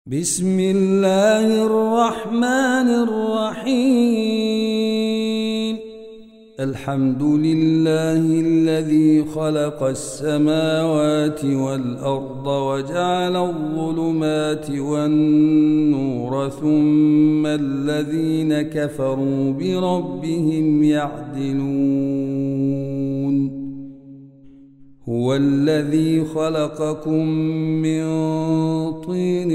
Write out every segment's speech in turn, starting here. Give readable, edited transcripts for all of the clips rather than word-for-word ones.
بسم الله الرحمن الرحيم. الحمد لله الذي خلق السماوات والأرض وجعل الظلمات والنور ثم الذين كفروا بربهم يعدلون. هو الذي خلقكم من طين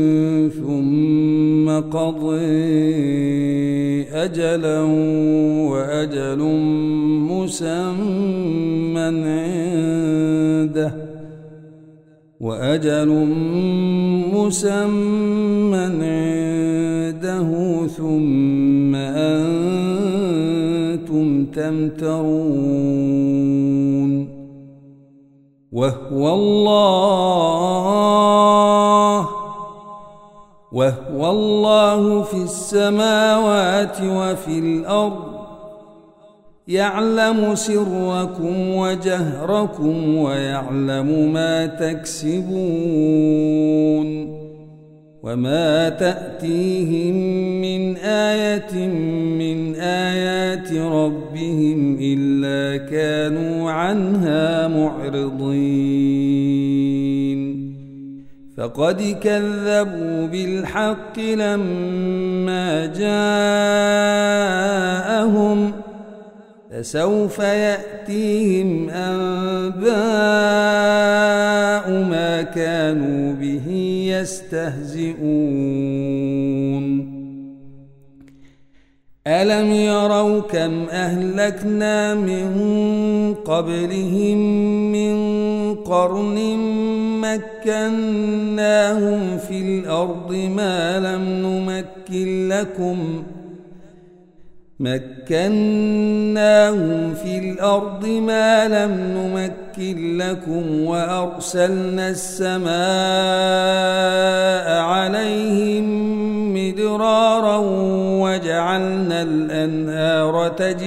ثم قضى أجلا وأجل مسمى عنده ثم أنتم تمترون. وهو الله في السماوات وفي الأرض، يعلم سركم وجهركم ويعلم ما تكسبون. وما تأتيهم من آية من آيات ربهم إلا كانوا عنها معرضين. فقد كذبوا بالحق لما جاءهم، فسوف يأتيهم أنباء ما كانوا به يستهزئون. ألم يروا كم أهلكنا من قبلهم من قرن مكناهم في الأرض ما لم نمكن لكم وأرسلنا السماء عليهم مدرارا وجعلنا الأنهار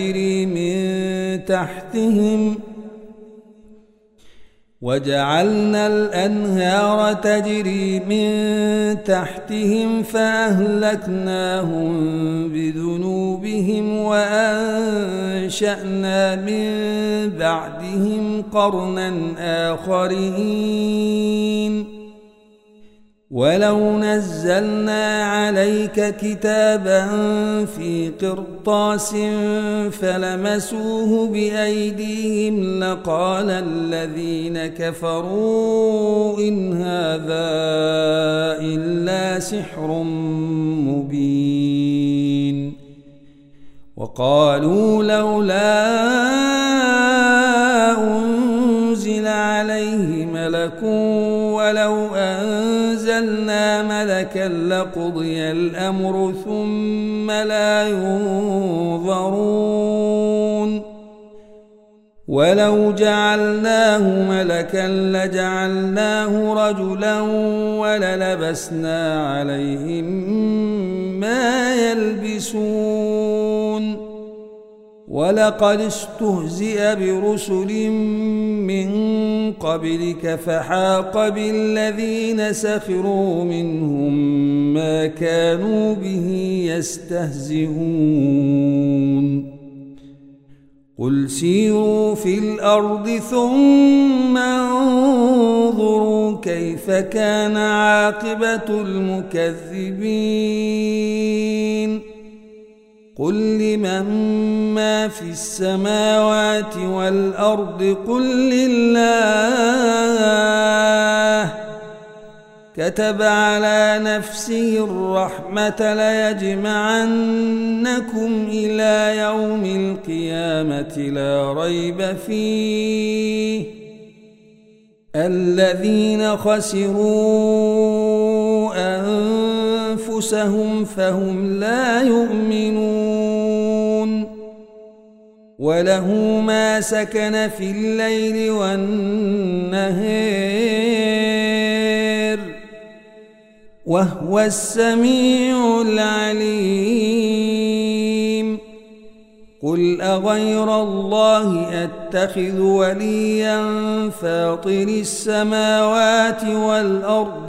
تجري من تحتهم فأهلكناهم بذنوبهم وأنشأنا من بعدهم قرنا آخرين. ولو نزلنا عليك كتابا في قرطاس فلمسوه بأيديهم لقال الذين كفروا إن هذا إلا سحر مبين. وقالوا لولا أنزل عليه ملك ولو أنزلنا ملكا لقضي الأمر ثم لا ينظرون. ولو جعلناه ملكا لجعلناه رجلا وللبسنا عليهم ما يلبسون. ولقد استهزئ برسل من قبلك فحاق بالذين سخروا منهم ما كانوا به يستهزئون. قل سيروا في الأرض ثم انظروا كيف كان عاقبة المكذبين. قل لمن ما في السماوات والأرض قل لله. كتب على نفسه الرحمة ليجمعنكم إلى يوم القيامة لا ريب فيه. الذين خسروا أنفسهم فهم لا يؤمنون. وله ما سكن في الليل والنهار وهو السميع العليم. قل أغير الله أتخذ وليا فاطر السماوات والأرض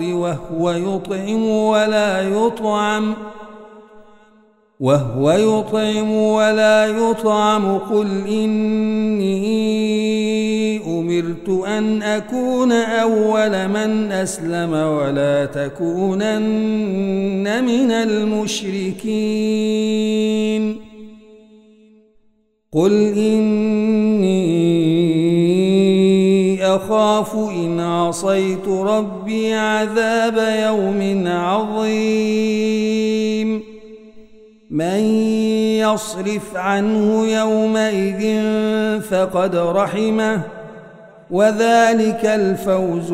وهو يطعم ولا يطعم قل إني أمرت أن أكون أول من أسلم ولا تكونن من المشركين قل إني أخاف إن عصيت ربي عذاب يوم عظيم من يصرف عنه يومئذ فقد رحمه وذلك الفوز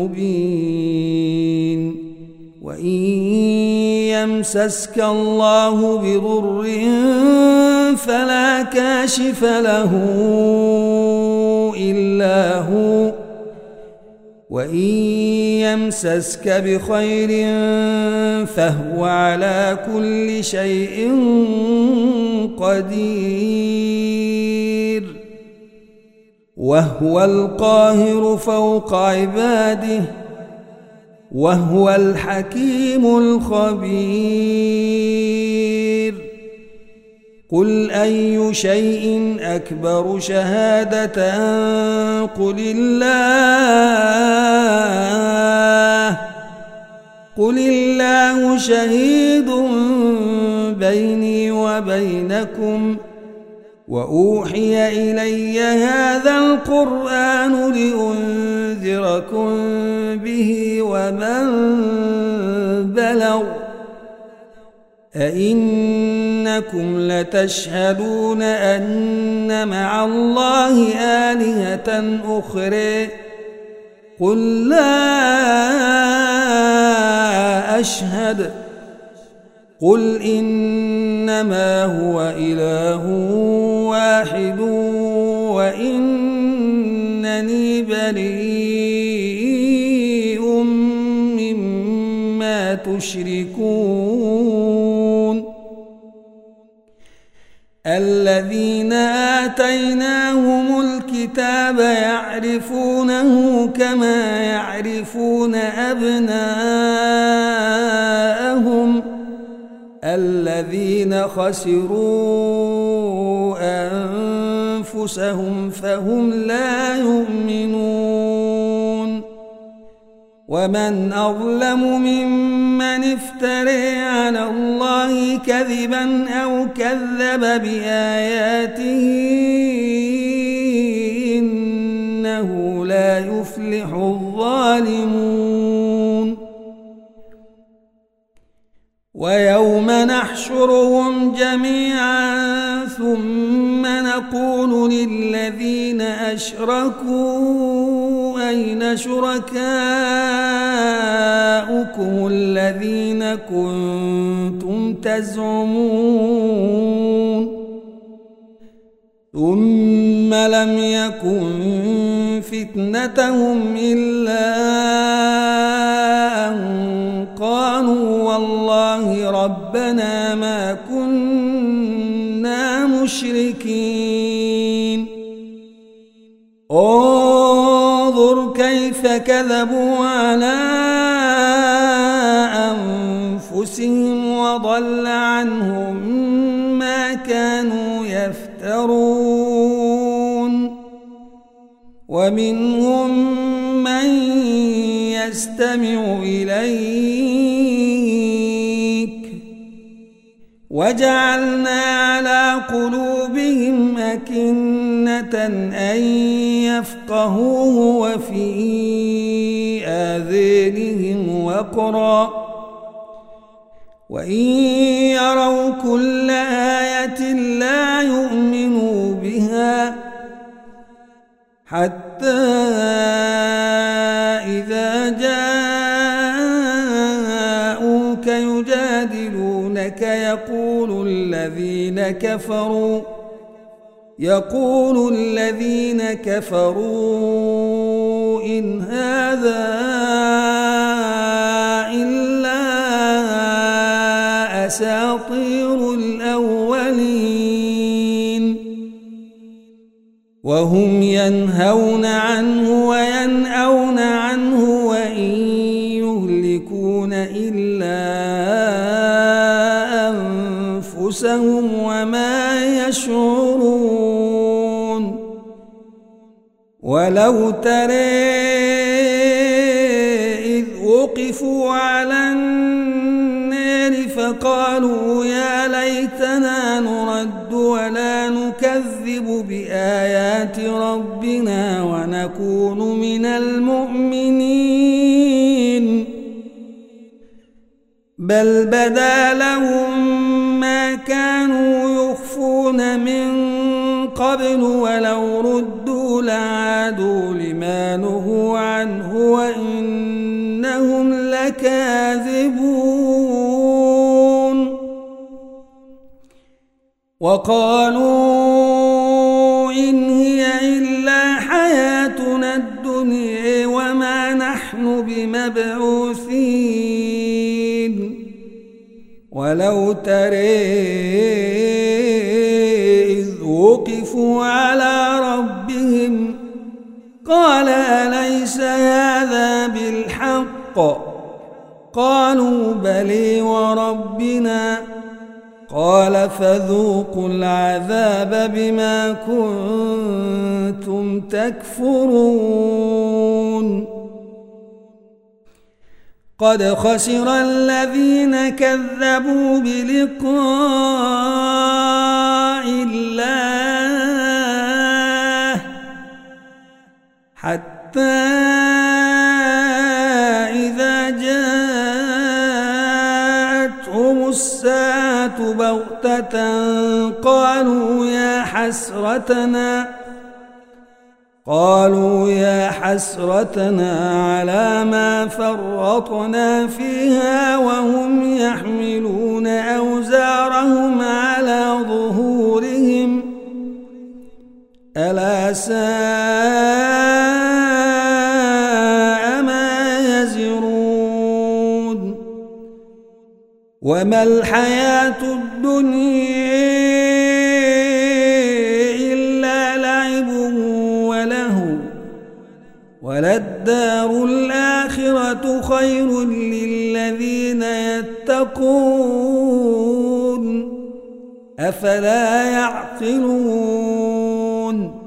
المبين وإن يمسسك الله بضر فلا كاشف له إلا هو وإن يمسسك بخير فهو على كل شيء قدير وهو القاهر فوق عباده وهو الحكيم الخبير قل أي شيء أكبر شهادة قل الله شهيد بيني وبينكم وأوحي إلي هذا القرآن لأنذركم به ومن بلغ أئنكم لتشهدون أن مع الله آلهة أخرى قل لا أشهد قل إنما هو إله واحد وإنني بريء مما تشركون الذين آتيناهم الكتاب يعرفونه كما يعرفون أبناءهم الذين خسروا أنفسهم فهم لا يؤمنون ومن أظلم ممن افترى على الله كذبا أو كذب بآياته إنه لا يفلح الظالمون ويوم نحشرهم جميعا ثم نقول للذين أشركوا أين شركاؤكم الذين كنتم تزعمون ثم لم يكن فتنتهم إلا أن قالوا والله ربنا ما كنا مشركين انظر كيف كذبوا على أنفسهم وضل عنهم ما كانوا يفترون ومنهم من يستمع إليك وجعلنا على قلوبهم أكنة أن يفقهوه وفي آذانهم وقرا وإن يروا كل آية لا يؤمنوا بها حتى إذا جاءوك يجادلونك يقول الذين كفروا إن هذا إلا أساطير الأولين وهم ينهون عنه وينأون عنه وإن يهلكون إلا أنفسهم وما يشعرون ولو ترى إذ وقفوا على النار فقالوا يا ليتنا نرد ولا نكذب بآيات ربنا ونكون من المؤمنين بل بدا لهم ما كانوا يخفون من قبل ولو ردوا لعادوا لما نهوا عنه وإنهم لكاذبون وقالوا إن هي إلا حياتنا الدنيا وما نحن بمبعوثين ولو ترى إذ وقفوا على ربهم قال أليس هذا بالحق قالوا بلى وربنا قال فذوقوا العذاب بما كنتم تكفرون قد خسر الذين كذبوا بلقاء الله حتى إذا جاءتهم الساعة بغتة قالوا يا حسرتنا على ما فرطنا فيها وهم يحملون أوزارهم على ظهورهم ألا ساء ما يزرون وما الحياة الدنيا إلا لعب وله وللدار الآخرة خير للذين يتقون أفلا يعقلون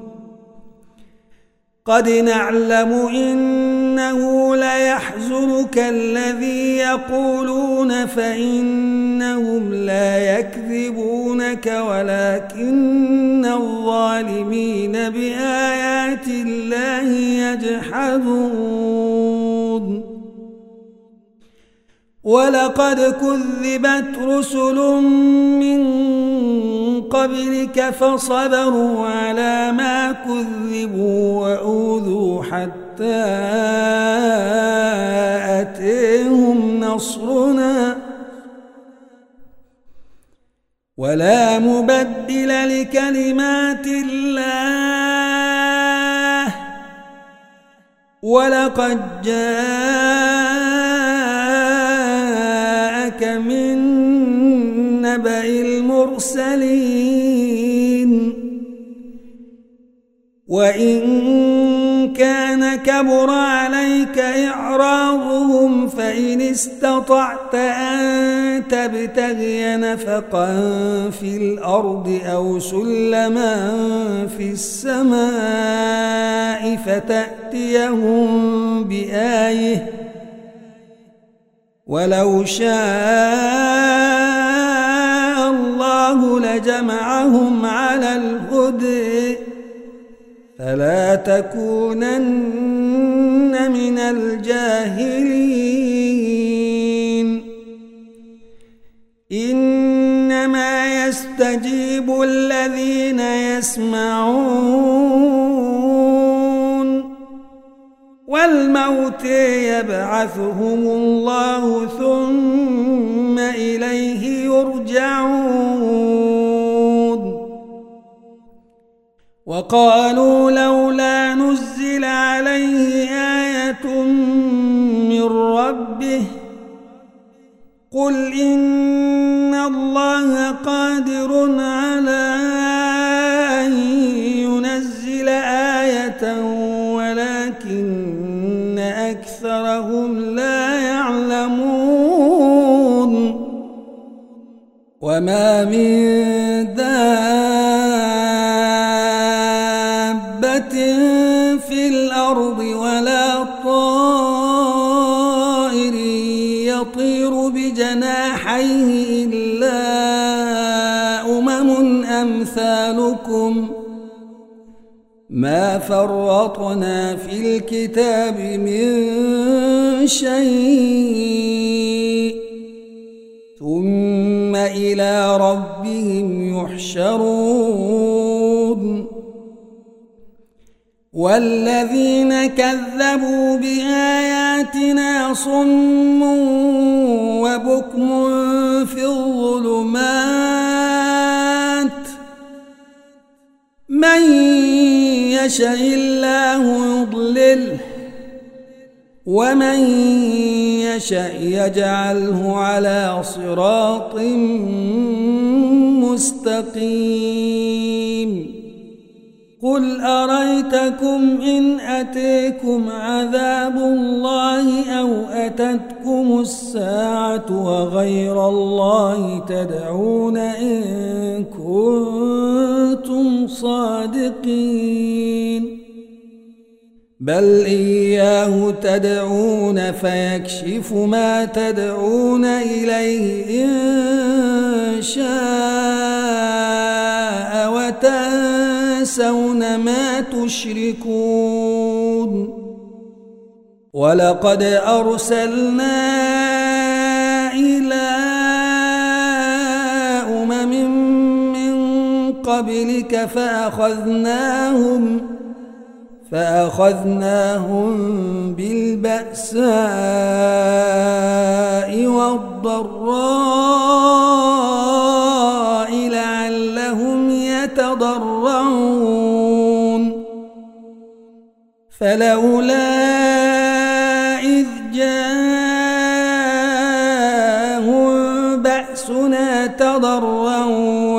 قد نعلم إنه ليحزنك الذي يقولون فإنهم لا يكذبونك ولكن الظالمين بآيات الله يجحدون ولقد كذبت رسل من قبلك فصبروا على ما كذبوا وأوذوا حتى أتيهم نصرنا ولا مبدل لكلمات الله ولقد جاءك من نبأ المرسلين وإن كان كبر عليك إعراضهم فإن استطعت أن تبتغي نفقا في الأرض أو سلما في السماء فتأتيهم بآية ولو شاء الله لجمعهم على الهدى فلا تكونن من الجاهلين إنما يستجيب الذين يسمعون والموت يبعثهم الله ثم إليه يرجعون وقالوا لولا نزل عليه آية من ربه قل إن الله قادر على أن ينزل وما من دابة في الأرض ولا طائر يطير بجناحيه إلا أمثالكم ما فرطنا في الكتاب من شيء ثم إلى ربهم يحشرون والذين كذبوا بآياتنا صم وبكم في الظلمات من يشاء الله يضلله ومن يشاء يجعله على صراط مستقيم قل أريتكم إن أتيكم عذاب الله أو أتتكم الساعة وغير الله تدعون إن كنتم صادقين بل إياه تدعون فيكشف ما تدعون إليه إن شاء وتنسون ما تشركون ولقد أرسلنا إلى من قبلك فأخذناهم بالبأساء والضراء لعلهم يتضرعون فلولا إذ جاءهم بأسنا تضرعوا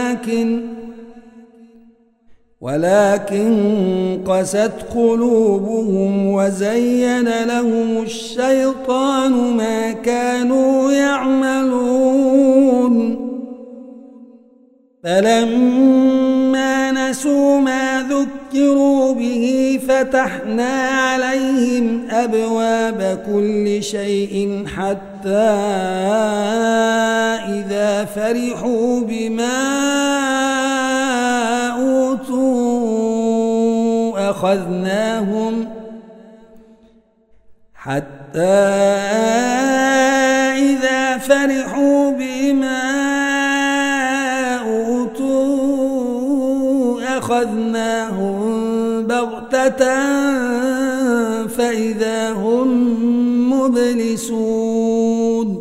ولكن قست قلوبهم وزين لهم الشيطان ما كانوا يعملون فلما نسوا ما ذكروا به فتحنا عليهم أبواب كل شيء حتى إذا فرحوا بما أخذناهم بغتة فإذا هم مبلسون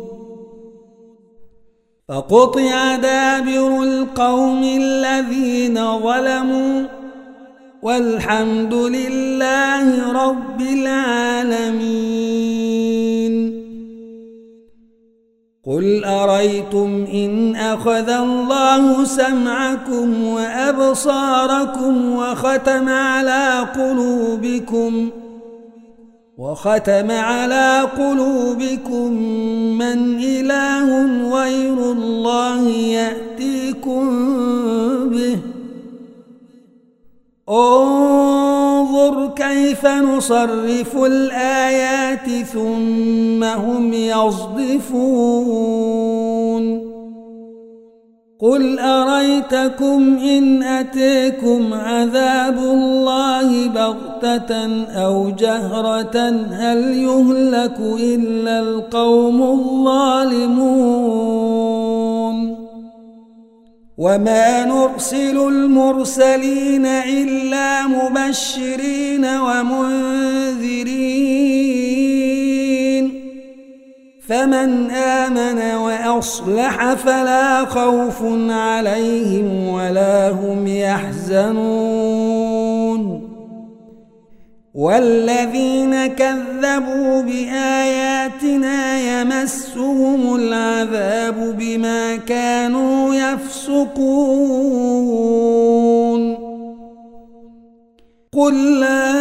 فقطع دابر القوم الذين ظلموا والحمد لله رب العالمين قل أريتم إن أخذ الله سمعكم وأبصاركم وختم على قلوبكم من إله غير الله يأتيكم به انظر كيف نصرف الآيات ثم هم يصدفون قل أريتكم إن أتيكم عذاب الله بغتة أو جهرة هل يهلك إلا القوم الظالمون وما نرسل المرسلين إلا مبشرين ومنذرين فمن آمن وأصلح فلا خوف عليهم ولا هم يحزنون والذين كذبوا بآياتنا يمسهم العذاب بما كانوا يفسقون قل لا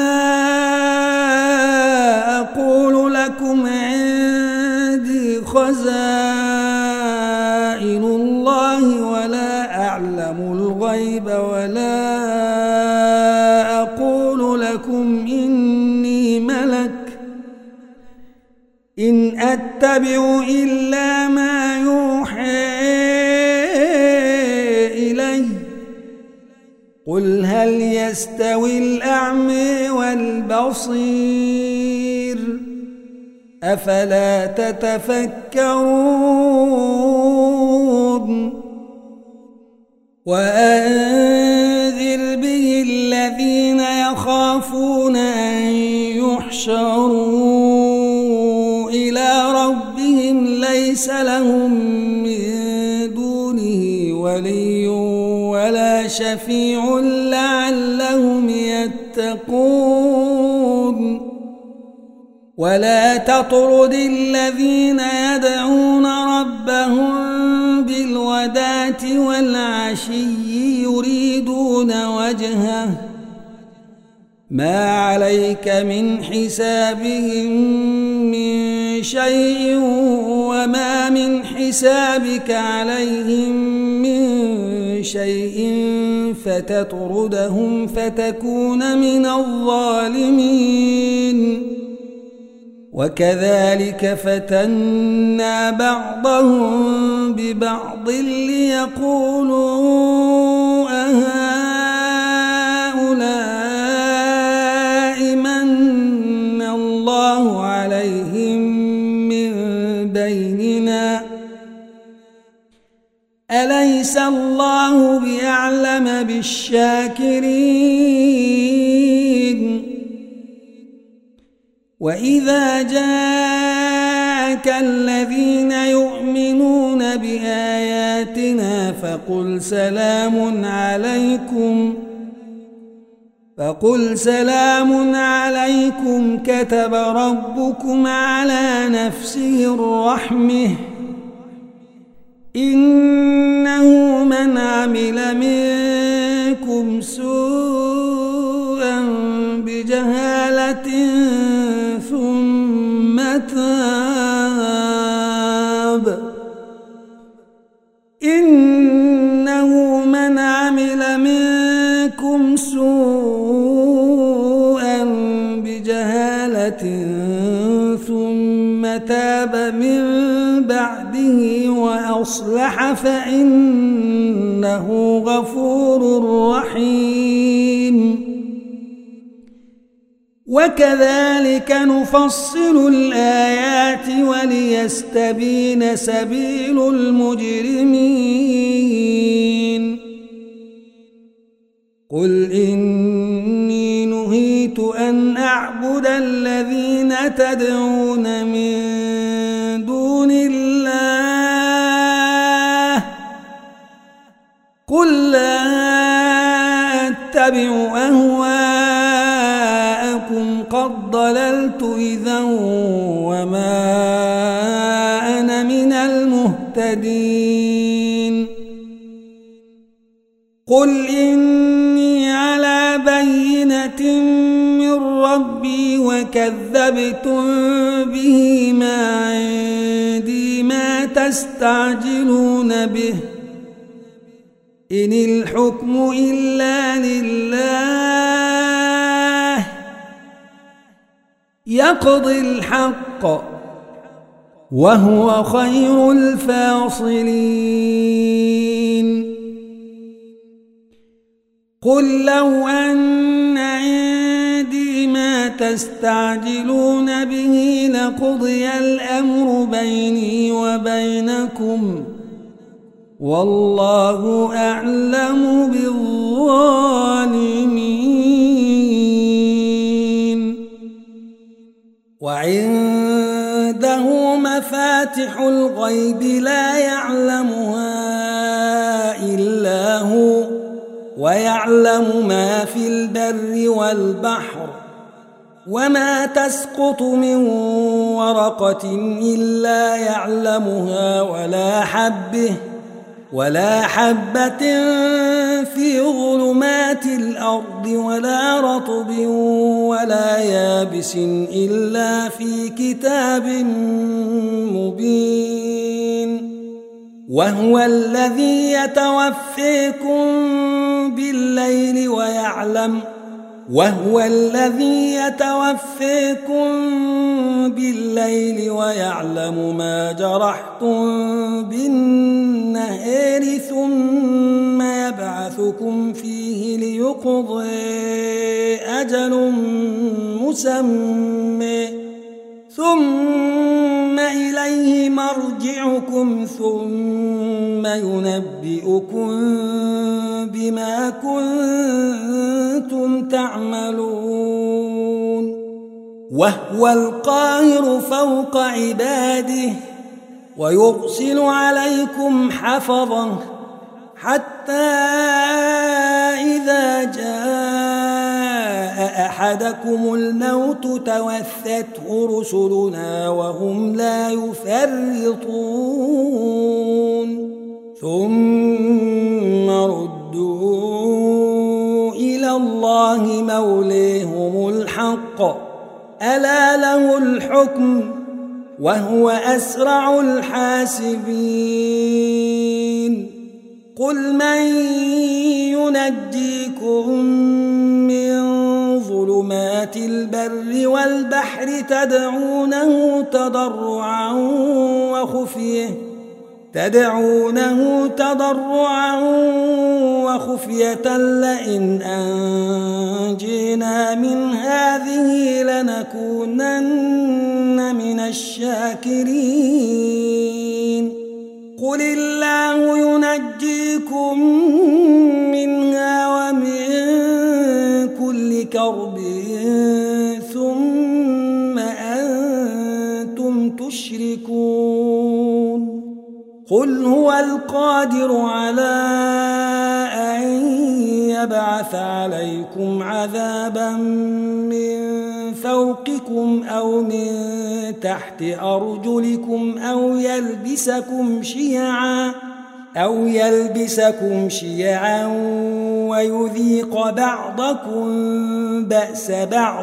أقول لكم عندي خزائن الله الغيب ولا أقول لكم إني ملك إن أتبع إلا ما يوحى إلي قل هل يستوي الأعمى والبصير أفلا تتفكرون وأنذر به الذين يخافون أن يحشروا إلى ربهم ليس لهم من دونه ولي ولا شفيع لعلهم يتقون ولا تطرد الذين يدعون ربهم بالغداة والعشي يريدون وجهه ما عليك من حسابهم من شيء وما من حسابك عليهم من شيء فتطردهم فتكون من الظالمين وكذلك فتنا بعضهم ببعض ليقولوا أهؤلاء من الله عليهم من بيننا أليس الله بأعلم بالشاكرين وإذا جاءك الذين يؤمنون بآياتنا فقل سلام عليكم كتب ربكم على نفسه الرحمة إنه من عمل منكم سوءا بجهالة ثم تاب إنه من عمل منكم سوءا بجهالة ثم تاب من بعده وأصلح فإنه غفور رحيم وكذلك نفصل الآيات وليستبين سبيل المجرمين قل إني نهيت أن أعبد الذين تدعون من دون الله قل لا أتبع أهواءكم قد ضللت إذا وما أنا من المهتدين قل إني على بينة من ربي وكذبتم به ما عندي ما تستعجلون به إن الحكم إلا لله يقضي الحق وهو خير الفاصلين قل لو أن عندي ما تستعجلون به لقضي الأمر بيني وبينكم والله أعلم بالظالمين وعنده مفاتح الغيب لا يعلمها إلا هو ويعلم ما في البر والبحر وما تسقط من ورقة إلا يعلمها ولا حبة في ظلمات الأرض ولا رطب ولا يابس إلا في كتاب مبين وهو الذي يتوفيكم بالليل ويعلم ما جرحتم بالنهار ثم يبعثكم فيه ليقضي أجل مسمى ثم إليه مرجعكم ثم ينبئكم بما كنتم تعملون وهو القاهر فوق عباده ويرسل عليكم حفظا حتى إذا جاء أحدكم الموت توفته رسلنا وهم لا يفرطون ثم ردوا إلى الله مولاهم الحق ألا له الحكم وهو أسرع الحاسبين قل من ينجيكم من ظلمات البر والبحر تدعونه تضرعا وخفية لئن أنجينا من هذه لنكونن من الشاكرين قل الله ينجيكم منها ومن كل كرب ثم أنتم تشركون قل هو القادر على أن يبعث عليكم عذابا من فوقكم أو من تحت أرجلكم أو يلبسكم شيعا ويذيق بعضكم بأس بعض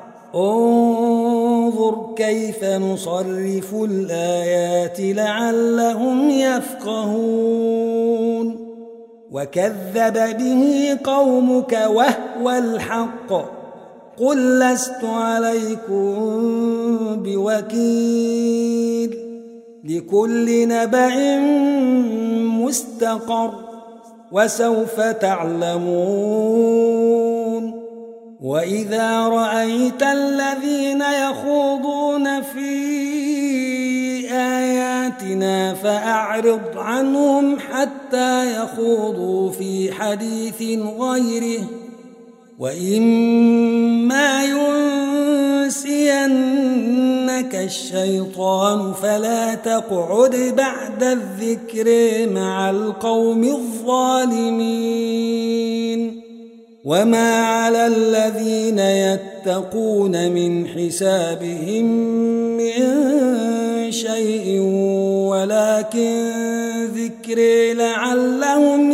انظر كيف نصرف الآيات لعلهم يفقهون وكذب به قومك وهو الحق قل لست عليكم بوكيل لكل نبأ مستقر وسوف تعلمون وإذا رأيت الذين يخوضون في آياتنا فأعرض عنهم حتى يخوضوا في حديث غيره وإما ينسينك الشيطان فلا تقعد بعد الذكر مع القوم الظالمين وما على الذين يتقون من حسابهم من شيء ولكن ذكر لعلهم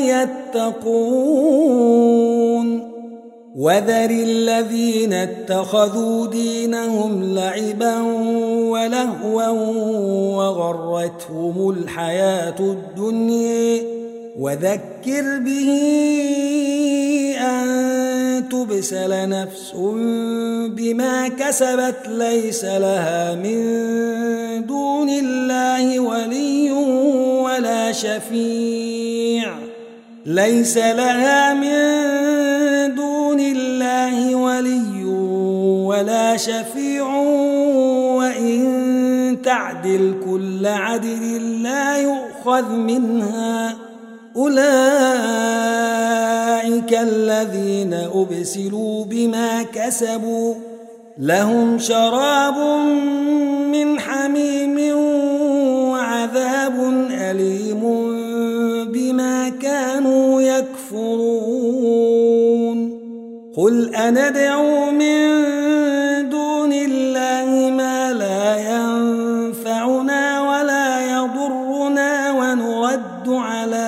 يتقون وذر الذين اتخذوا دينهم لعبا ولهوا وغرتهم الحياة الدنيا وذكر به أن تبسل نفس بما كسبت ليس لها من دون الله ولي ولا شفيع وإن تعدل كل عدل لا يؤخذ منها أولئك الذين أبسلوا بما كسبوا لهم شراب من حميم وعذاب أليم بما كانوا يكفرون قل أندعو من دون الله ما لا ينفعنا ولا يضرنا ونرد على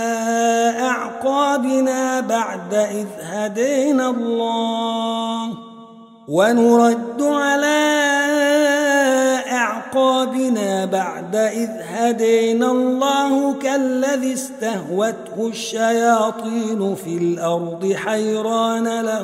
أعقابنا بعد إذ هدينا الله أعقابنا بعد إذ هدينا الله كالذي استهوته الشياطين في الأرض حيران له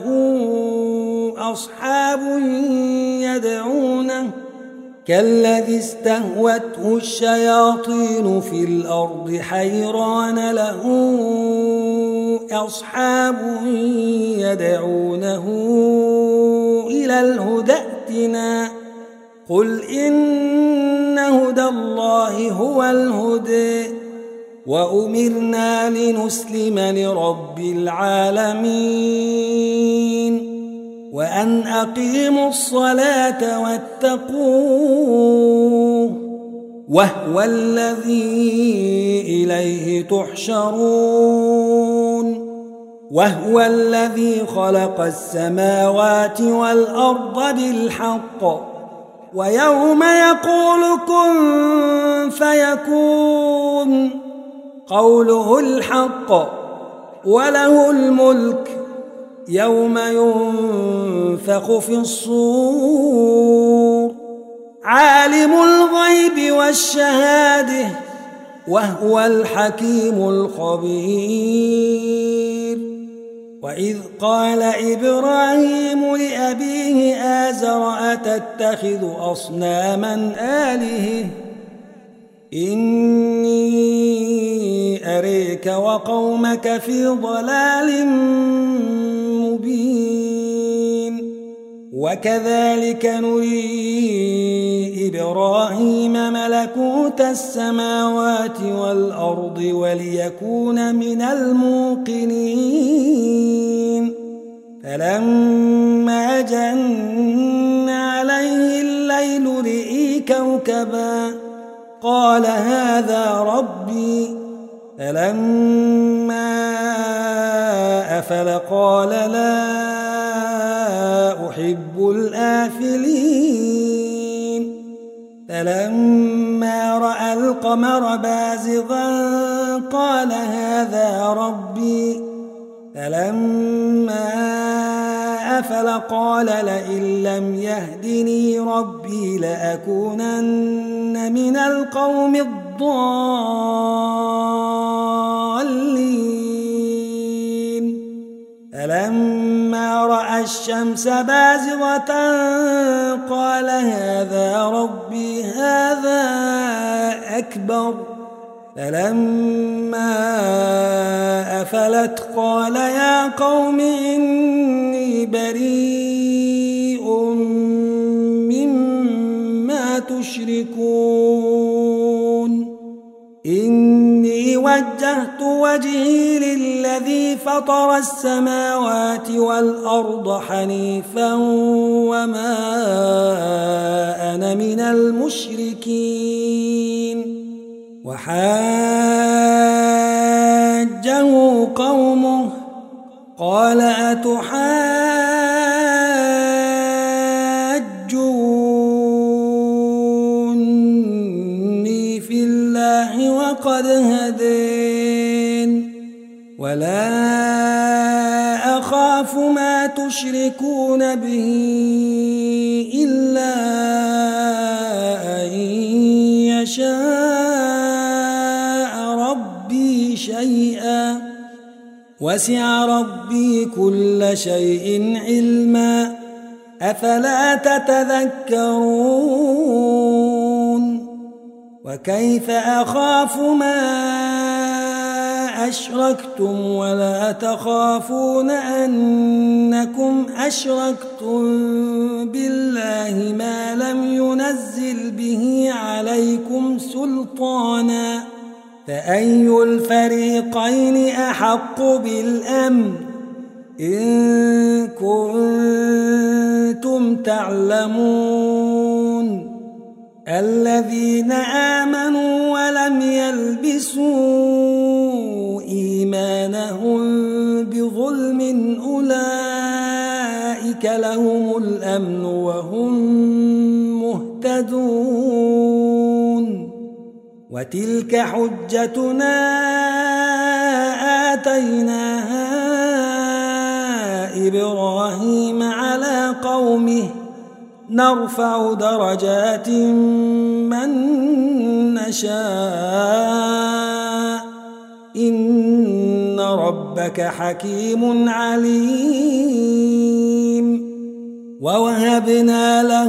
أصحاب يدعونه إلى الهدى ائتنا قل إن هدى الله هو الهدى وأمرنا لنسلم لرب العالمين وأن أقيموا الصلاة واتقوه وهو الذي إليه تحشرون وهو الذي خلق السماوات والأرض بالحق ويوم يقول كن فيكون قوله الحق وله الملك يوم ينفخ في الصور عالم الغيب والشهادة وهو الحكيم الخبير وإذ قال إبراهيم لأبيه آزر أتتخذ أصناما آلهة إني أريك وقومك في ضلال مبين وكذلك نري إبراهيم ملكوت السماوات والأرض وليكون من الموقنين فلما جن عليه الليل رئي كوكبا قال هذا ربي فلما أفل قال لا أحب الآفلين فلما رأى القمر بازغا قال هذا ربي فلما أفل قال لئن لم يهدني ربي لأكونن من القوم الضالين فلما رأى الشمس بازغة قال هذا ربي هذا أكبر فلما أفلت قال يا قوم إني بريء مما تشركون إني وجهت وجهي للذي فطر السماوات والأرض حنيفا وما أنا من المشركين وحاجه قومه قال أتحاجوني في الله وقد هدين ولا أخاف ما تشركون به إلا أن يشاء ربي شيئا وسع ربي كل شيء علما أفلا تتذكرون وكيف أخاف ما أشركتم ولا تخافون أنكم أشركتم بالله ما لم ينزل به عليكم سلطانا فأي الفريقين أحق بالأمن إن كنتم تعلمون الذين آمنوا ولم يلبسوا إيمانهم بظلم أولئك لهم الأمن وهم مهتدون وتلك حجتنا آتيناها إبراهيم على قومه نرفع درجات من نشاء إن ربك حكيم عليم ووهبنا له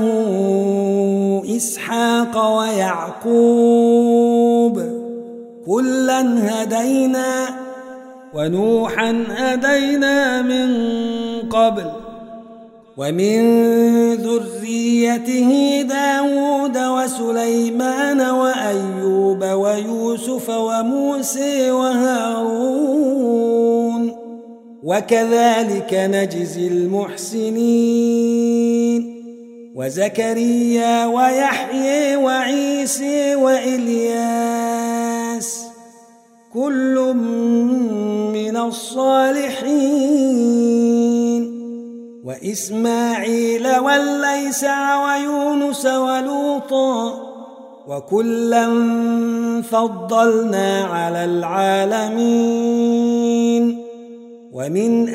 إسحاق ويعقوب كلا هدينا ونوحا هدينا من قبل ومن ذريته داود وسليمان وأيوب ويوسف وموسى وهارون وكذلك نجزي المحسنين وزكريا ويحيى وعيسى وإلياس كل من الصالحين وإسماعيل واليسع ويونس ولوطا وكلا فضلنا على العالمين ومن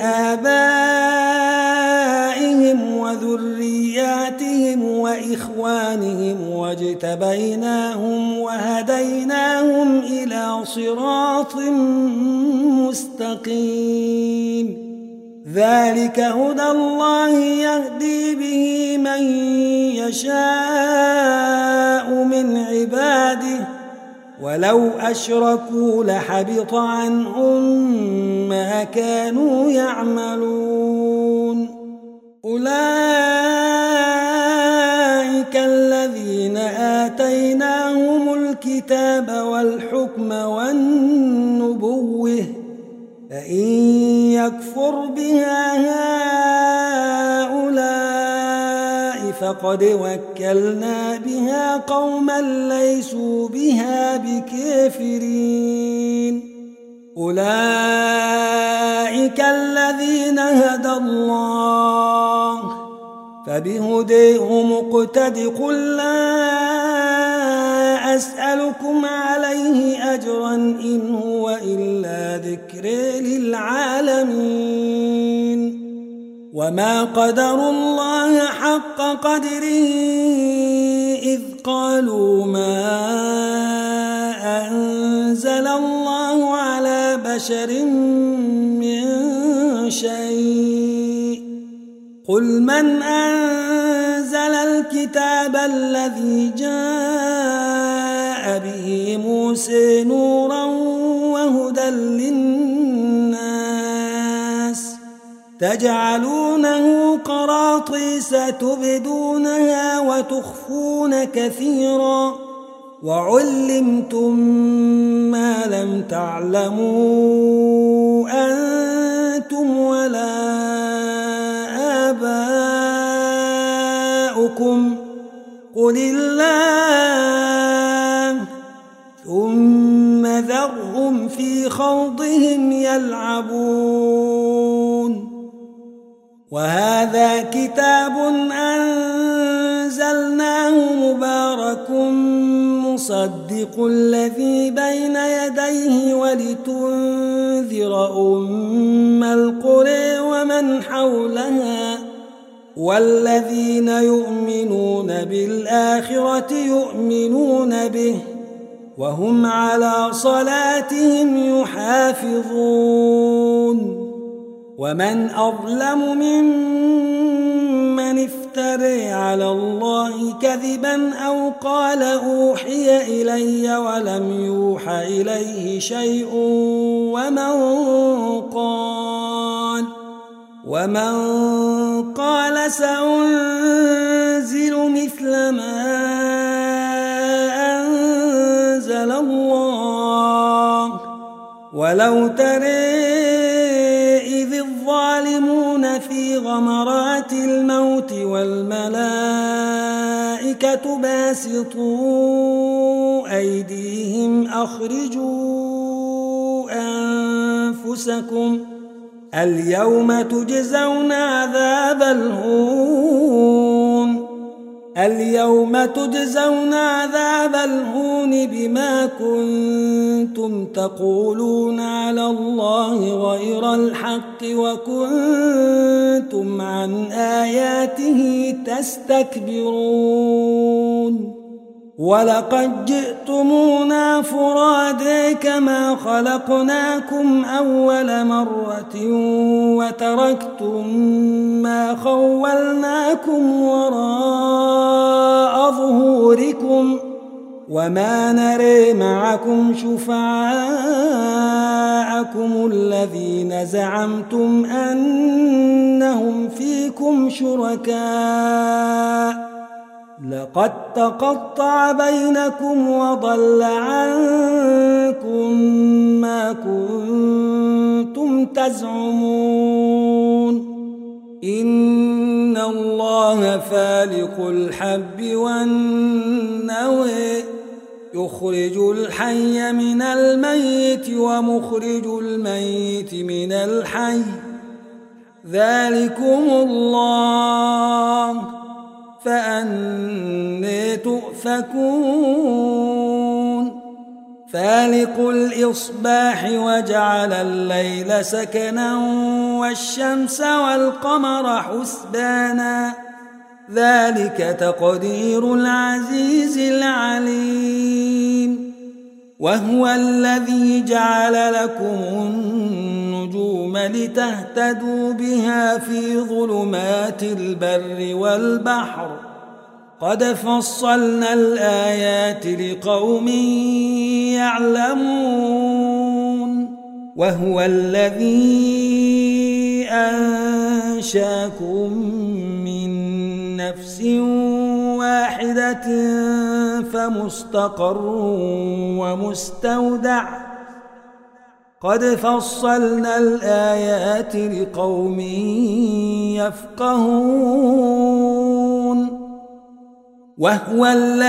آبائهم وذرياتهم وإخوانهم واجتبيناهم وهديناهم إلى صراط مستقيم ذلك هدى الله يهدي به من يشاء من عباده ولو أشركوا لحبط عنهم ما كانوا يعملون أولئك الذين آتيناهم الكتاب والحكم والنبوة فإن يكفر بها هؤلاء فقد وكلنا بها قوما ليسوا بها بكافرين أولئك الذين هدى الله فبهديه مقتد قل لا أسألكم عليه أجرا إن هو إلا ذكر للعالمين وما قدروا الله حق قدره إذ قالوا ما أنزل الله على بشر من شيء قل من أنزل الكتاب الذي جاء به موسى نورا وهدى للناس تجعلونه قراطيس تبدونها وتخفون كثيرا وعلمتم ما لم تعلموا أنتم ولا آباؤكم قل الله ثم ذرهم في خوضهم يلعبون وهذا كتاب أنزلناه مبارك مصدق الذي بين يديه ولتنذر أم القرى ومن حولها والذين يؤمنون بالآخرة يؤمنون به وهم على صلاتهم يحافظون ومن أظلم ممن افترى على الله كذبا أو قال أوحي إلي ولم يوحى إليه شيء ومن قال سأنزل مثل ما أنزل الله ولو ترى إذ الظالمون في غمرات الموت والملائكة باسطوا أيديهم أخرجوا أنفسكم اليوم تجزون عذاب الهون بما كنتم تقولون على الله غير الحق وكنتم عن آياته تستكبرون ولقد جئتمونا فرادا كما خلقناكم أول مرة وتركتم ما خولناكم وراء ظهوركم وما نري معكم شفعاءكم الذين زعمتم أنهم فيكم شركاء لقد تقطع بينكم وضل عنكم ما كنتم تزعمون إن الله فالق الحب والنوى يخرج الحي من الميت ومخرج الميت من الحي ذلكم الله فأنى تؤفكون فالق الإصباح وجعل الليل سكنا والشمس والقمر حسبانا ذلك تقدير العزيز العليم وهو الذي جعل لكم النجوم لتهتدوا بها في ظلمات البر والبحر قد فصلنا الآيات لقوم يعلمون وهو الذي أنشاكم من نفس واحدة فمستقر ومستودع قد فصلنا الآيات لقوم يفقهون وهو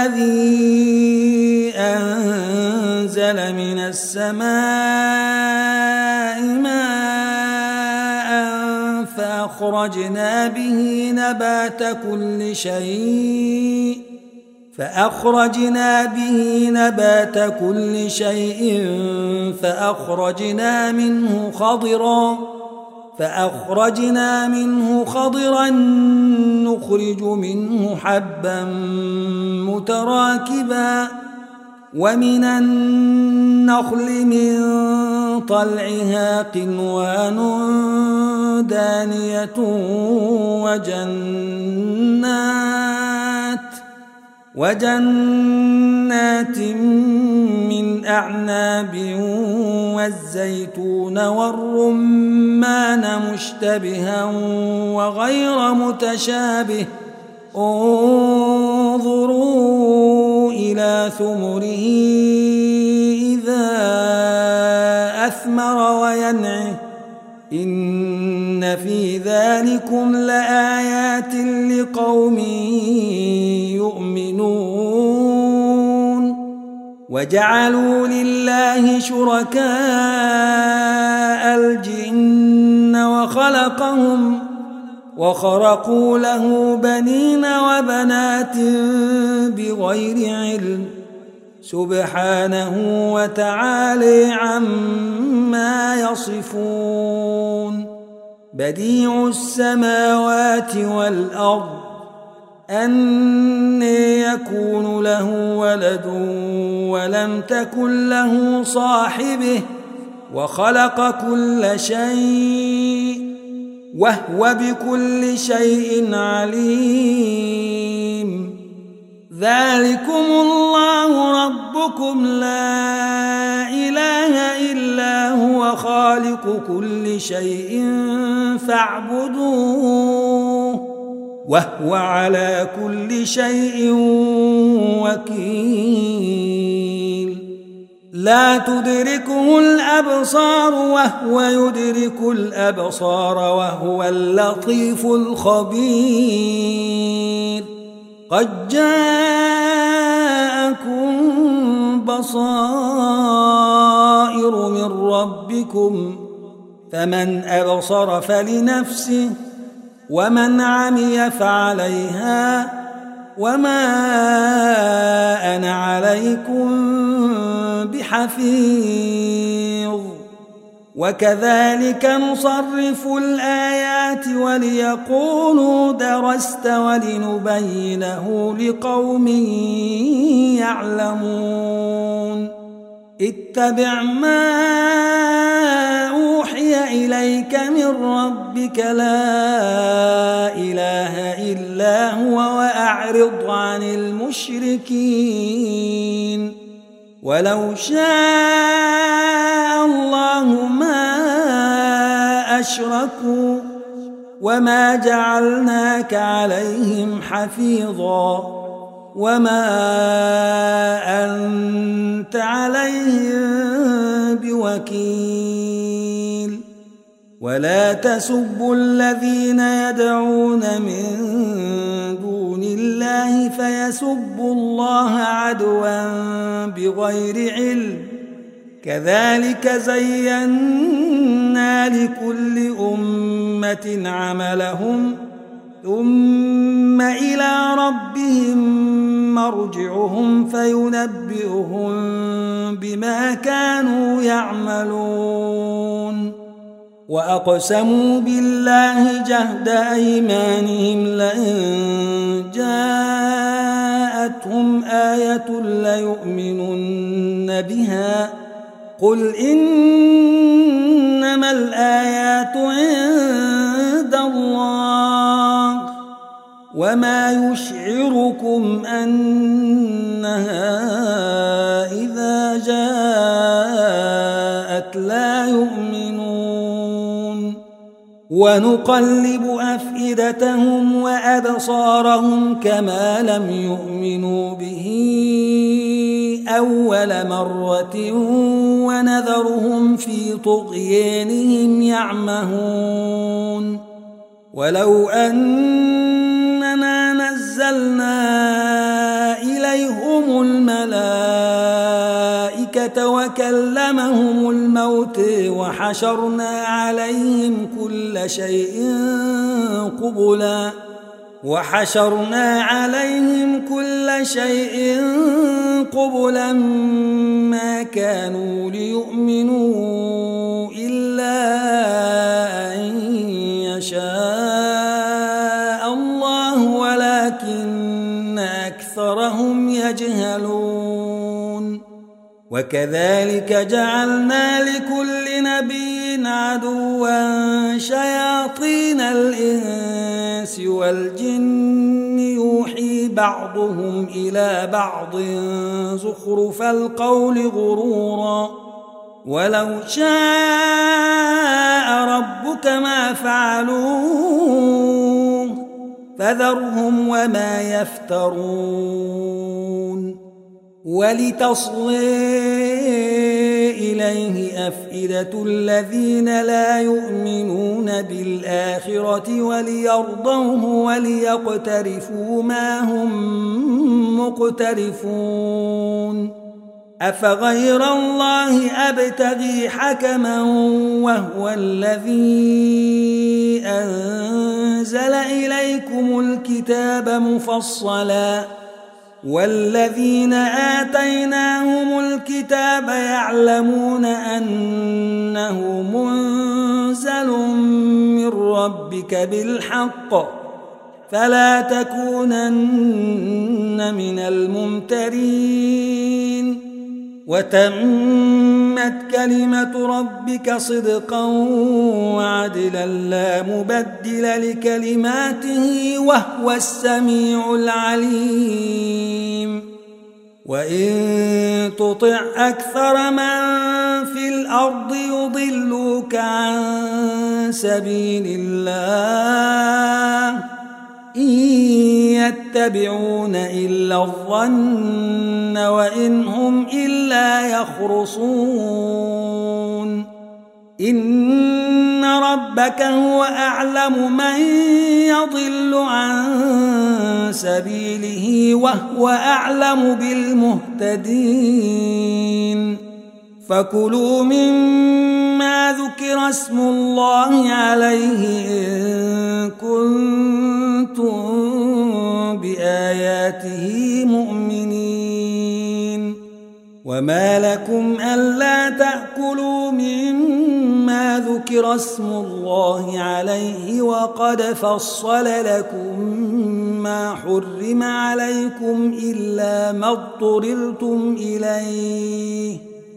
الذي أنزل من السماء ماء فأخرجنا به نبات كل شيء فأخرجنا منه خضرا نخرج منه حبا متراكبا ومن النخل من طلعها قنوان دانية وجنات من أعناب والزيتون والرمان مشتبها وغير متشابه انظروا إلى ثمره إذا أثمر وينعه إن في ذلكم لآيات لقوم يؤمنون وجعلوا لله شركاء الجن وخرقوا له بنين وبنات بغير علم سبحانه وتعالى عما يصفون بديع السماوات والأرض أنى يكون له ولد ولم تكن له صاحبه وخلق كل شيء وهو بكل شيء عليم ذلكم الله ربكم لا إله إلا هو خالق كل شيء فاعبدوه وهو على كل شيء وكيل لا تدركه الأبصار وهو يدرك الأبصار وهو اللطيف الخبير قد جاءكم بصائر من ربكم فمن أبصر فلنفسه ومن عمي فعليها وما أنا عليكم بحفيظ وكذلك نصرف الآيات وليقولوا درست ولنبينه لقوم يعلمون اتبع ما أوحي إليك من ربك لا إله إلا هو وأعرض عن المشركين ولو شاء الله ما أشركوا وما جعلناك عليهم حفيظا وما أنت عليهم بوكيل ولا تسبوا الذين يدعون من دون الله فيسبوا الله عدوا بغير علم كذلك زينا لكل أمة عملهم ثم إلى ربهم مرجعهم فينبئهم بما كانوا يعملون وأقسموا بالله جهد أيمانهم لئن جاءتهم آية ليؤمنن بها قل إنما الآيات عند الله وما يشعركم أنها إذا جاءت لا يؤمنون ونقلب أفئدتهم وأبصارهم كما لم يؤمنوا به أول مرة ونذرهم في طغيانهم يعمهون ولو أننا نزلنا إليهم الملائكة وكلمهم الموت وحشرنا عليهم كل شيء قبلا ما كانوا ليؤمنوا إلا أن يشاء الله ولكن أكثرهم يجهلون وكذلك جعلنا لكل نبي عدوا شياطين الإنس والجن يوحي بعضهم إلى بعض زخرف القول غرورا ولو شاء ربك ما فعلوه فذرهم وما يفترون ولتصغي إليه أفئدة الذين لا يؤمنون بالآخرة وليرضوه وليقترفوا ما هم مقترفون أفغير الله أبتغي حكما وهو الذي أنزل إليكم الكتاب مفصلا والذين آتيناهم الكتاب يعلمون أنه منزل من ربك بالحق فلا تكونن من الممترين وتمت كلمة ربك صدقا وعدلا لا مبدل لكلماته وهو السميع العليم وإن تطع أكثر من في الأرض يضلوك عن سبيل الله إن يتبعون إلا الظن وإن هم إلا يخرصون إن ربك هو أعلم من يضل عن سبيله وهو أعلم بالمهتدين فكلوا مما ذكر اسم الله عليه إن كنتم بآياته مؤمنين وما لكم ألا تأكلوا مما ذكر اسم الله عليه وقد فصل لكم ما حرم عليكم إلا ما اضطررتم إليه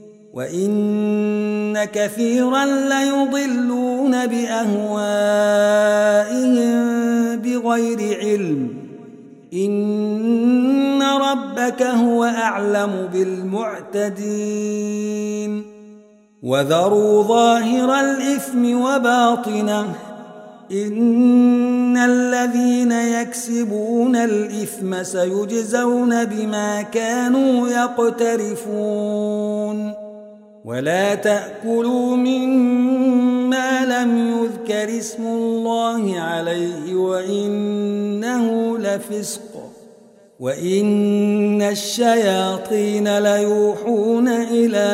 وإن كثيرا ليضلون بأهوائهم بغير علم إن ربك هو أعلم بالمعتدين وذروا ظاهر الإثم وباطنه إن الذين يكسبون الإثم سيجزون بما كانوا يقترفون ولا تأكلوا مما لم يذكر اسم الله عليه وإنه لفسق وإن الشياطين ليوحون إلى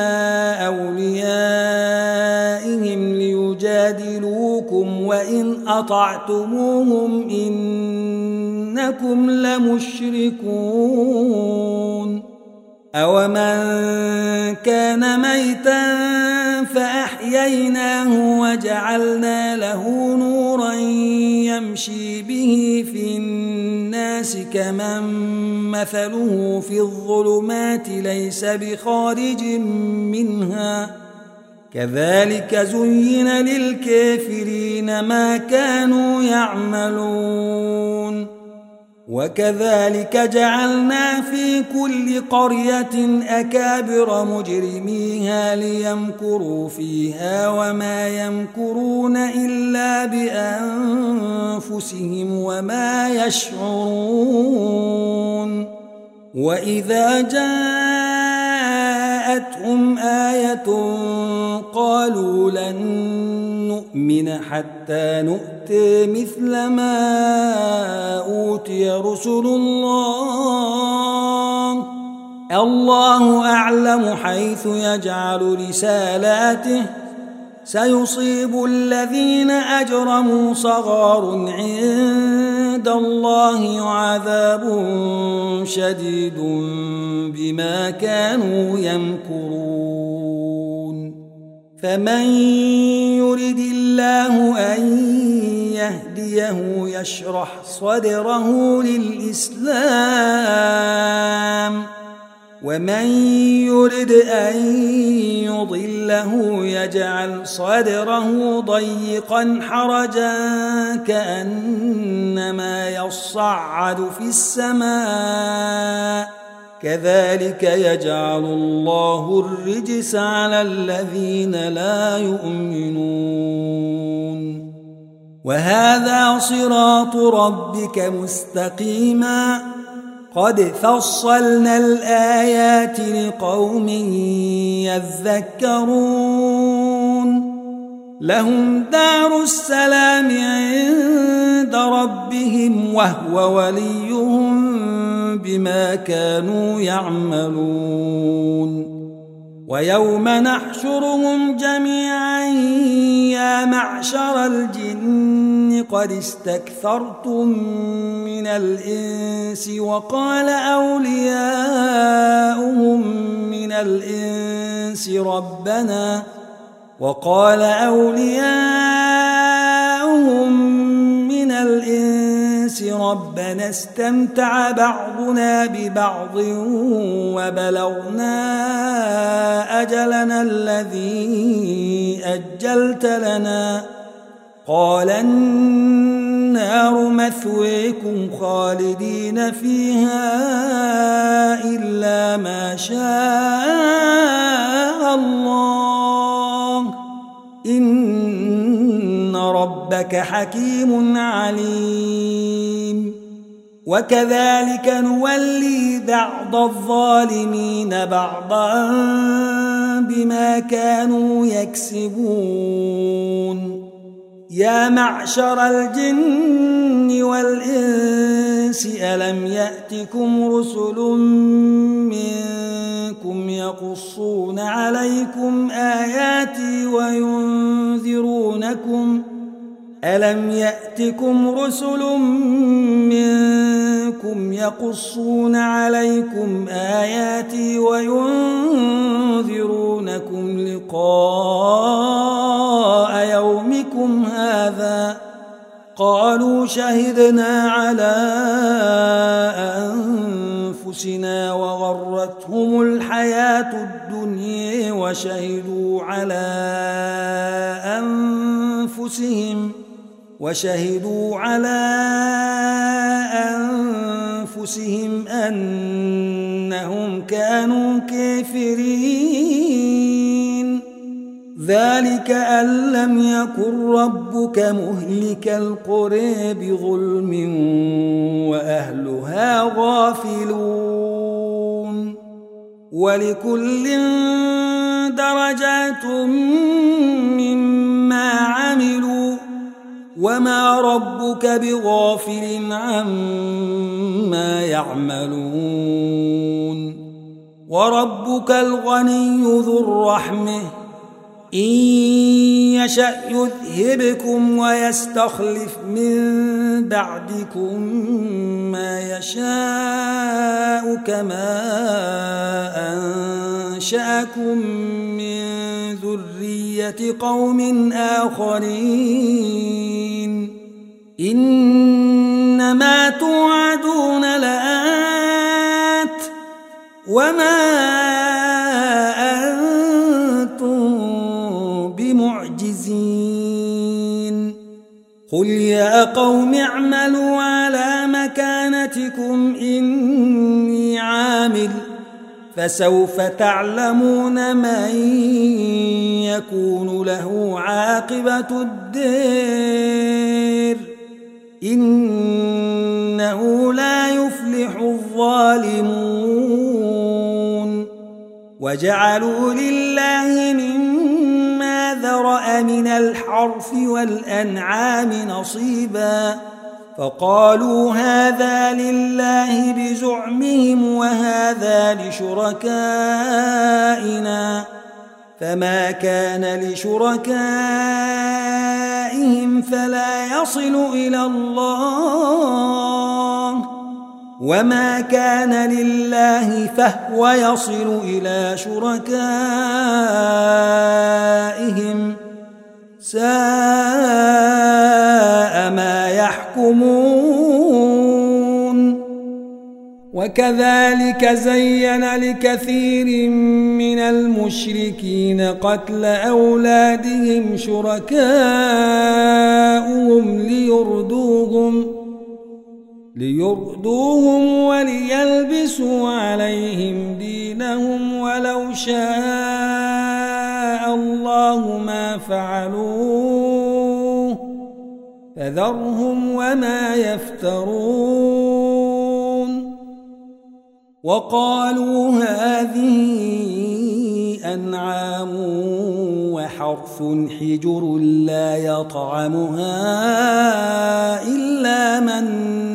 أوليائهم ليجادلوكم وإن أطعتموهم إنكم لمشركون أومن كان ميتا فأحييناه وجعلنا له نورا يمشي به في الناس كمن مثله في الظلمات ليس بخارج منها كذلك زين للكافرين ما كانوا يعملون وكذلك جعلنا في كل قرية أكابر مجرميها ليمكروا فيها وما يمكرون إلا بأنفسهم وما يشعرون وإذا جاءتهم آية قالوا لن نؤمن حتى نؤتي مثل ما أوتي رسل الله أعلم حيث يجعل رسالاته سيصيب الذين أجرموا صغار عند الله وعذاب شديد بما كانوا يمكرون فمن يرد الله أن يهديه يشرح صدره للإسلام ومن يرد أن يضله يجعل صدره ضيقا حرجا كأنما يصعد في السماء كذلك يجعل الله الرجس على الذين لا يؤمنون وهذا صراط ربك مستقيما قد فصلنا الآيات لقوم يذكرون لهم دار السلام عند ربهم وهو وليهم بما كانوا يعملون ويوم نحشرهم جميعا يا معشر الجن قد استكثرتم من الإنس وقال أولياؤهم من الإنس ربنا استمتع بعضنا ببعض وبلغنا أجلنا الذي أجلت لنا قال النار مثويكم خالدين فيها إلا ما شاء الله إن ربك حكيم عليم وكذلك نولي بعض الظالمين بعضا بما كانوا يكسبون يا معشر الجن والإنس ألم يأتكم رسل منكم يقصون عليكم آياتي وينذرونكم لقاء قالوا شهدنا على أنفسنا وغرتهم الحياة الدنيا وشهدوا على أنفسهم أنهم كانوا كافرين ذلك أن لم يكن ربك مهلك القرى بظلم وأهلها غافلون ولكل درجات مما عملوا وما ربك بغافل عما يعملون وربك الغني ذو الرحمة إن يشأ يذهبكم ويستخلف من بعدكم ما يشاء كما أنشأكم من ذرية قوم آخرين إنما توعدون لآت وما بمعجزين قل يا قوم اعملوا على مكانتكم إني عامل فسوف تعلمون من يكون له عاقبة الدار إنه لا يفلح الظالمون وجعلوا لله مما ذرأ من الحرث والأنعام نصيبا فقالوا هذا لله بزعمهم وهذا لشركائنا فما كان لشركائهم فلا يصل إلى الله وما كان لله فهو يصل إلى شركائهم ساء ما يحكمون وكذلك زين لكثير من المشركين قتل أولادهم شركاؤهم ليردوهم وليلبسوا عليهم دينهم ولو شاء الله ما فعلوه فذرهم وما يفترون وقالوا هذه أنعام وحرث حجر لا يطعمها إلا من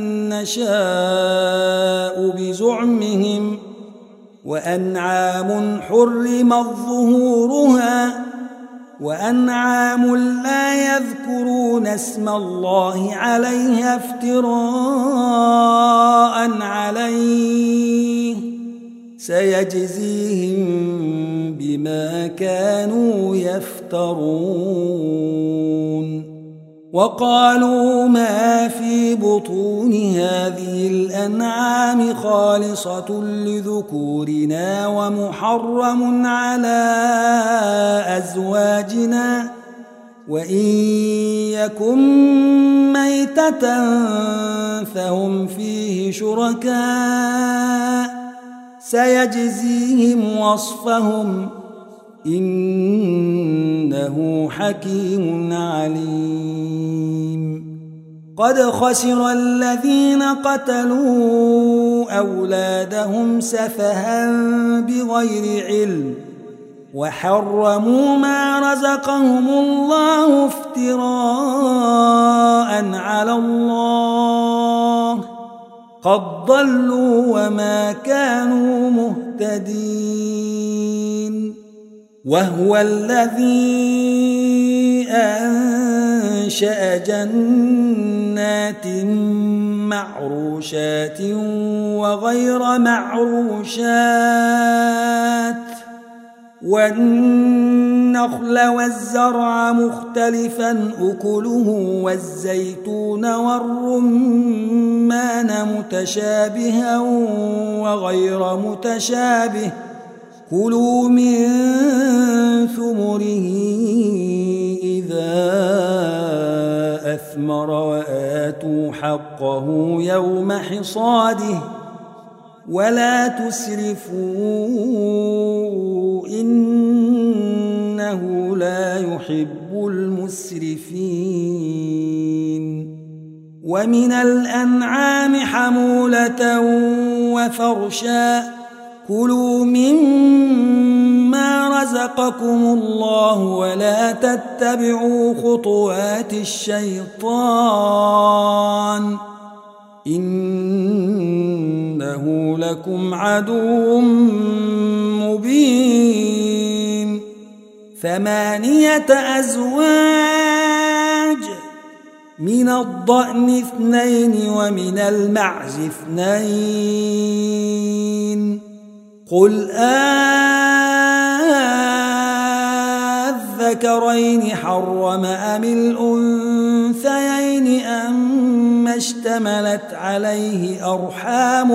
نشاء بزعمهم وأنعام حرمت ظهورها وأنعام لا يذكرون اسم الله عليها افتراء عليه سيجزيهم بما كانوا يفترون وقالوا ما في بطون هذه الأنعام خالصة لذكورنا ومحرم على أزواجنا وإن يكن ميتة فهم فيه شركاء سيجزيهم وصفهم إنه حكيم عليم قد خسر الذين قتلوا أولادهم سفها بغير علم وحرموا ما رزقهم الله افتراء على الله قد ضلوا وما كانوا مهتدين وهو الذي أنشأ جنات معروشات وغير معروشات والنخل والنخل والزرع مختلفا أكله والزيتون والرمان متشابها وغير متشابه كلوا من ثمره إذا أثمر وآتوا حقه يوم حصاده ولا تسرفوا إنه لا يحب المسرفين ومن الأنعام حمولة وفرشا كلوا مما رزقكم الله ولا تتبعوا خطوات الشيطان إنه لكم عدو مبين 8 أزواج من الضأن 2 ومن المعز 2 قل أذكرين حرم أم الأنثيين أما اشتملت عليه أرحام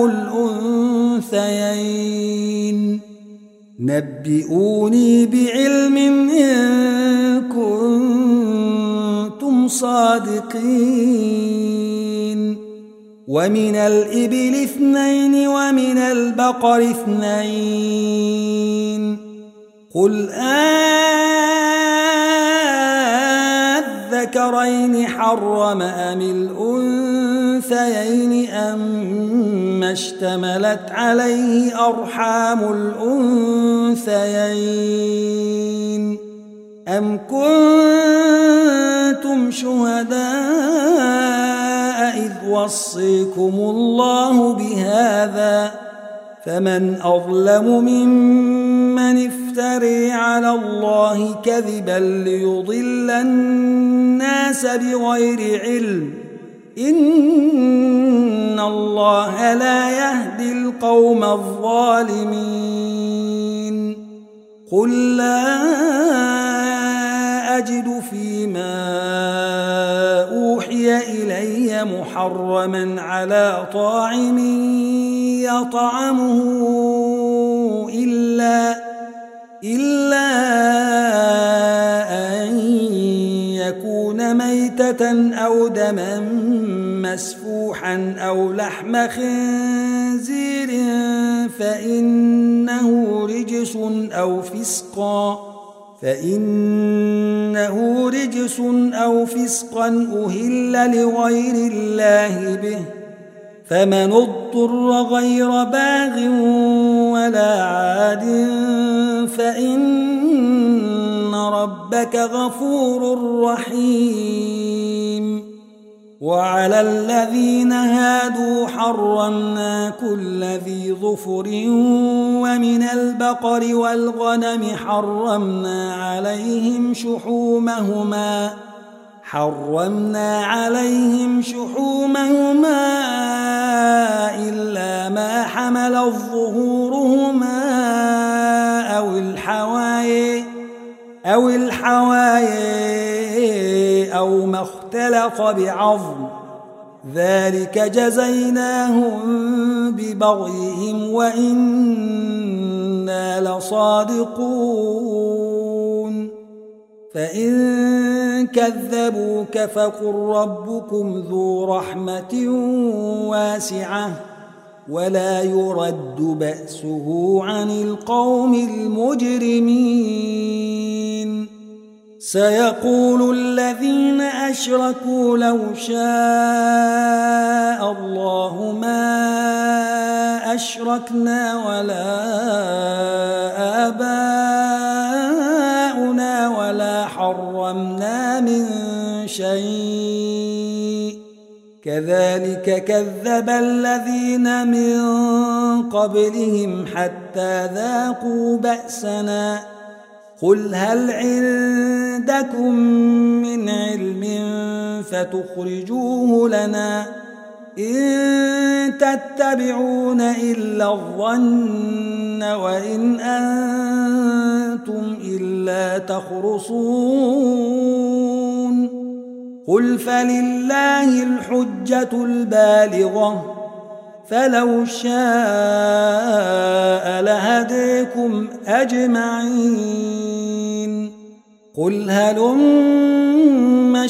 الأنثيين نبئوني بعلم إن كنتم صادقين ومن الإبل 2 ومن البقر 2 قل أذكرين حرم أم الأنثيين أما اشتملت عليه أرحام الأنثيين أم كنتم شهداء إذ وصيكم الله بهذا فمن أظلم ممن افتري على الله كذبا ليضل الناس بغير علم إن الله لا يهدي القوم الظالمين قل لا أجد فيما أوحي إلي محرما على طاعم يطعمه إلا أن يكون ميتة أو دما مسفوحا أو لحم خنزير فإنه رجس أو فسقا أهل لغير الله به فمن اضطر غير باغ ولا عاد فإن ربك غفور رحيم وعلى الذين هادوا حرمنا كل ذي ظفر ومن البقر والغنم حرمنا عليهم شحومهما إلا ما حملت ظهورهما أو الحوايا أو ما اختلط بعظم ذلك جزيناهم ببغيهم وإنا لصادقون فإن كذبوك فقل ربكم ذو رحمة واسعة ولا يرد بأسه عن القوم المجرمين سيقول الذين أشركوا لو شاء الله ما أشركنا ولا آباؤنا ولا حرمنا من شيء كذلك كذب الذين من قبلهم حتى ذاقوا بأسنا قل هل عندكم من علم فتخرجوه لنا إن تتبعون إلا الظن وإن أنتم إلا تخرصون قل فلله الحجة البالغة فلو شاء لهديكم أجمعين قل هلم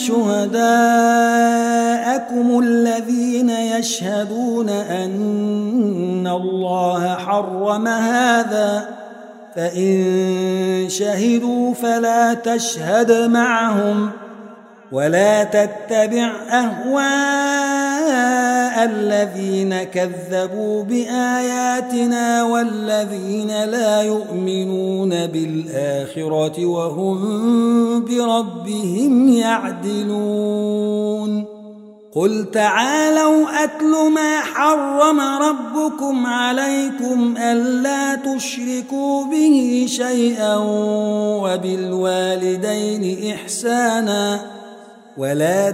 شهداءكم الذين يشهدون أن الله حرم هذا فإن شهدوا فلا تشهد معهم ولا تتبع أهواء الذين كذبوا بآياتنا والذين لا يؤمنون بالآخرة وهم بربهم يعدلون قل تعالوا أتل ما حرم ربكم عليكم ألا تشركوا به شيئا وبالوالدين إحسانا ولا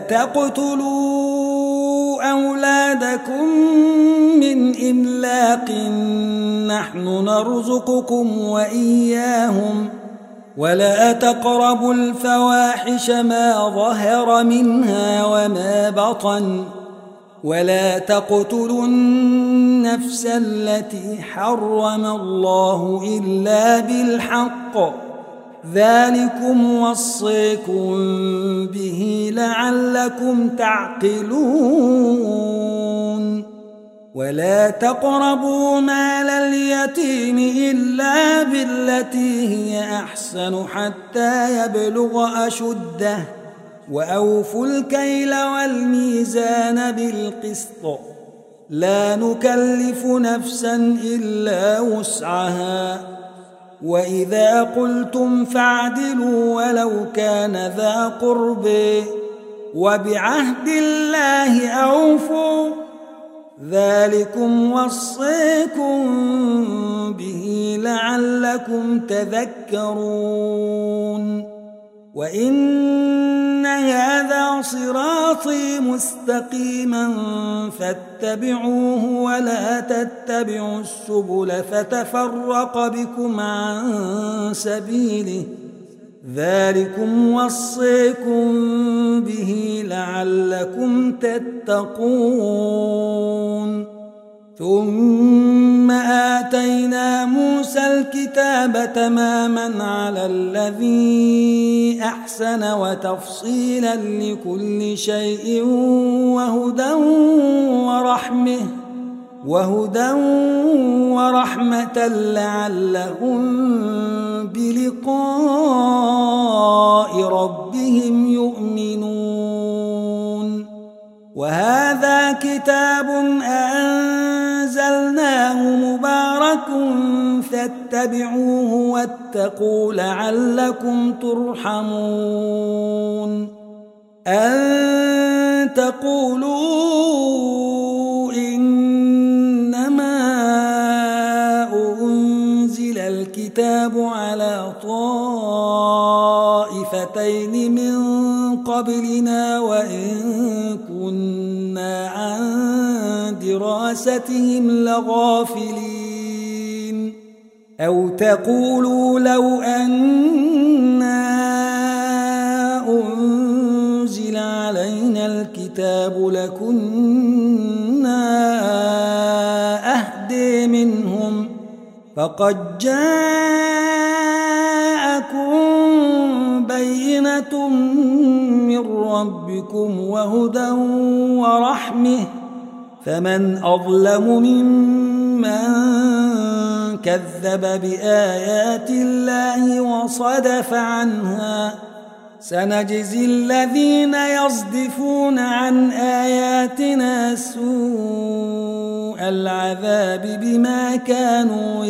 تقتلوا أولادكم من إملاق نحن نرزقكم وإياهم ولا تقربوا الفواحش ما ظهر منها وما بطن ولا تقتلوا النفس التي حرم الله إلا بالحق ذلكم وصيكم به لعلكم تعقلون ولا تقربوا مال اليتيم إلا بالتي هي أحسن حتى يبلغ أشده وأوفوا الكيل والميزان بالقسط لا نكلف نفسا إلا وسعها وإذا قلتم فاعدلوا ولو كان ذا قرب وبعهد الله أوفوا ذلكم وصيكم به لعلكم تذكرون وإن هذا صراطي مستقيما فاتبعوه ولا تتبعوا السبل فتفرق بكم عن سبيله ذلكم وصيكم به لعلكم تتقون ثم آتينا موسى الكتاب تماما على الذي أحسن وتفصيلا لكل شيء وهدى ورحمة لعلهم بلقاء ربهم يؤمنون وهذا كتاب أنزلناه مبارك فاتبعوه واتقوا لعلكم ترحمون أن تقولوا إنما أنزل الكتاب على طائفتين من قبلنا وإن كنا عن دراستهم لغافلين أو تقولوا لو أنا أنزل علينا الكتاب لكنا أهدي منهم فقد جاءكم بينة من ربكم وهدى ورحمة فمن أظلم ممن كذب بآيات الله وصدف عنها سنجزي الذين يصدفون عن آياتنا سوء العذاب بما كانوا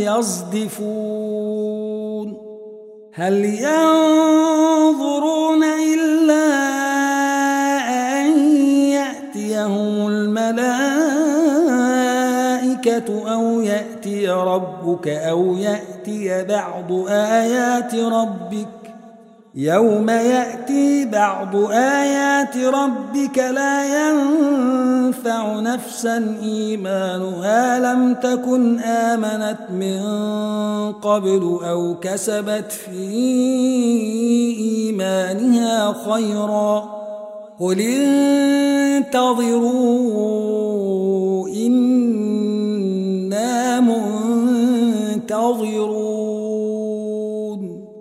يصدفون هل ينظرون إلا أن يأتيهم الملائكة أو يأتي ربك أو يأتي بعض آيات ربك يوم يأتي بعض آيات ربك لا ينفع نفسا إيمانها لم تكن آمنت من قبل أو كسبت في إيمانها خيرا قل انتظروا إنا منتظرون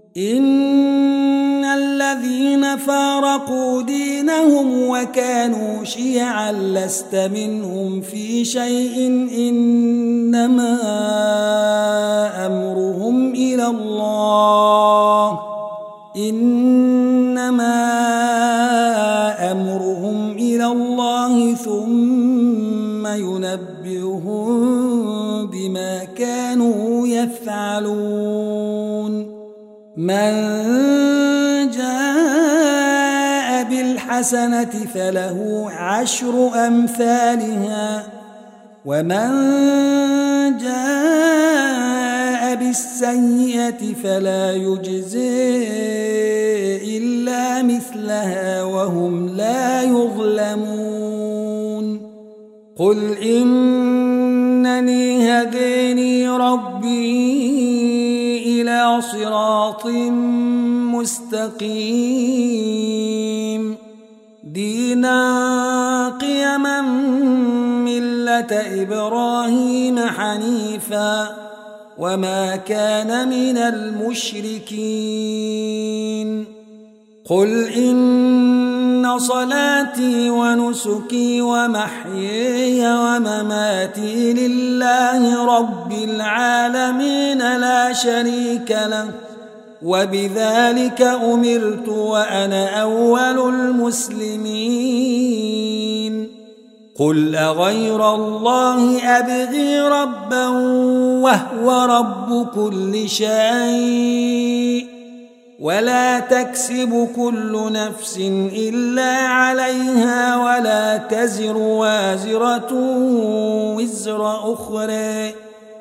إن الذين فارقوا دينهم وكانوا شيعا لست منهم في شيء إنما أمرهم إلى الله ثم ينبئهم بما كانوا يفعلون من جاء بالحسنة فله 10 أمثالها ومن جاء بالسيئة فلا يجزي إلا مثلها وهم لا يظلمون قل إنني هداني ربي إلى صراط مستقيم دينا قيما ملة إبراهيم حنيفا وما كان من المشركين قل إن صلاتي ونسكي ومحيي ومماتي لله رب العالمين لا شريك له وبذلك أمرت وأنا أول المسلمين قل أغير الله أبغي ربا وهو رب كل شيء ولا تكسب كل نفس إلا عليها ولا تزر وازرة وزر أخرى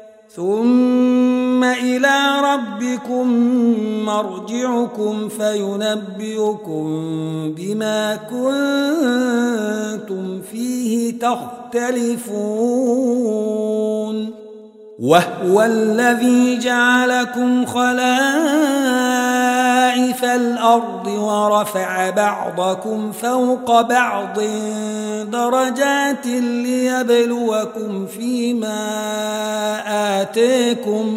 ثم إلى ربكم مرجعكم فينبئكم بما كنتم فيه تختلفون وهو الذي جعلكم خلائف الأرض ورفع بعضكم فوق بعض درجات ليبلوكم فيما آتيكم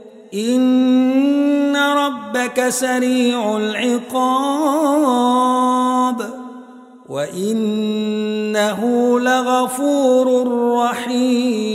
إن ربك سريع العقاب وإنه لغفور رحيم